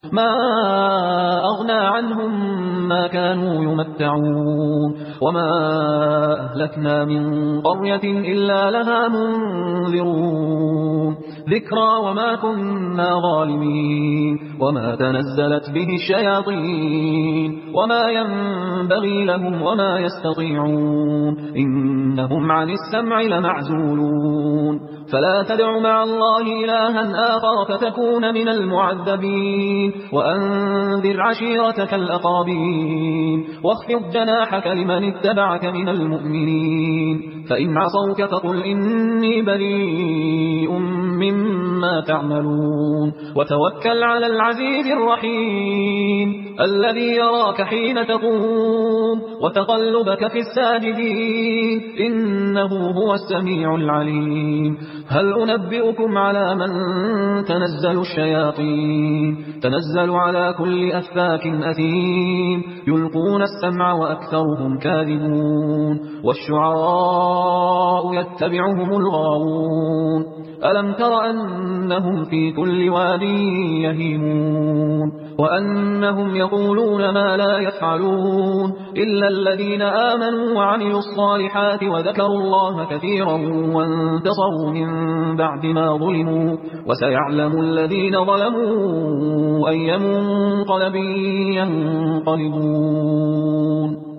ما أغنى عنهم ما كانوا يمتعون وما أهلكنا من قرية إلا لها منذرون ذكرى وما كنا ظالمين وما تنزلت به الشياطين وما ينبغي لهم وما يستطيعون إنهم عن السمع لمعزولون فلا تدع مع الله إلها آخر فتكون من المعذبين وأنذر عشيرتك الأقربين واخفض جناحك لمن اتبعك من المؤمنين فإن عصوك فقل إني بريء مما تعملون وتوكل على العزيز الرحيم الذي يراك حين تقوم وتقلبك في الساجدين إنه هو السميع العليم هل أنبئكم على من تنزل الشياطين تنزل على كل أفاك أثيم يلقون السمع وأكثرهم كاذبون والشعراء يتبعهم الغاوون ألم تر أنهم في كل واد يهيمون وأنهم يقولون ما لا يفعلون إلا الذين آمنوا وعملوا الصالحات وذكروا الله كثيرا وانتصروا من بعد ما ظلموا وسيعلم الذين ظلموا أي منقلب ينقلبون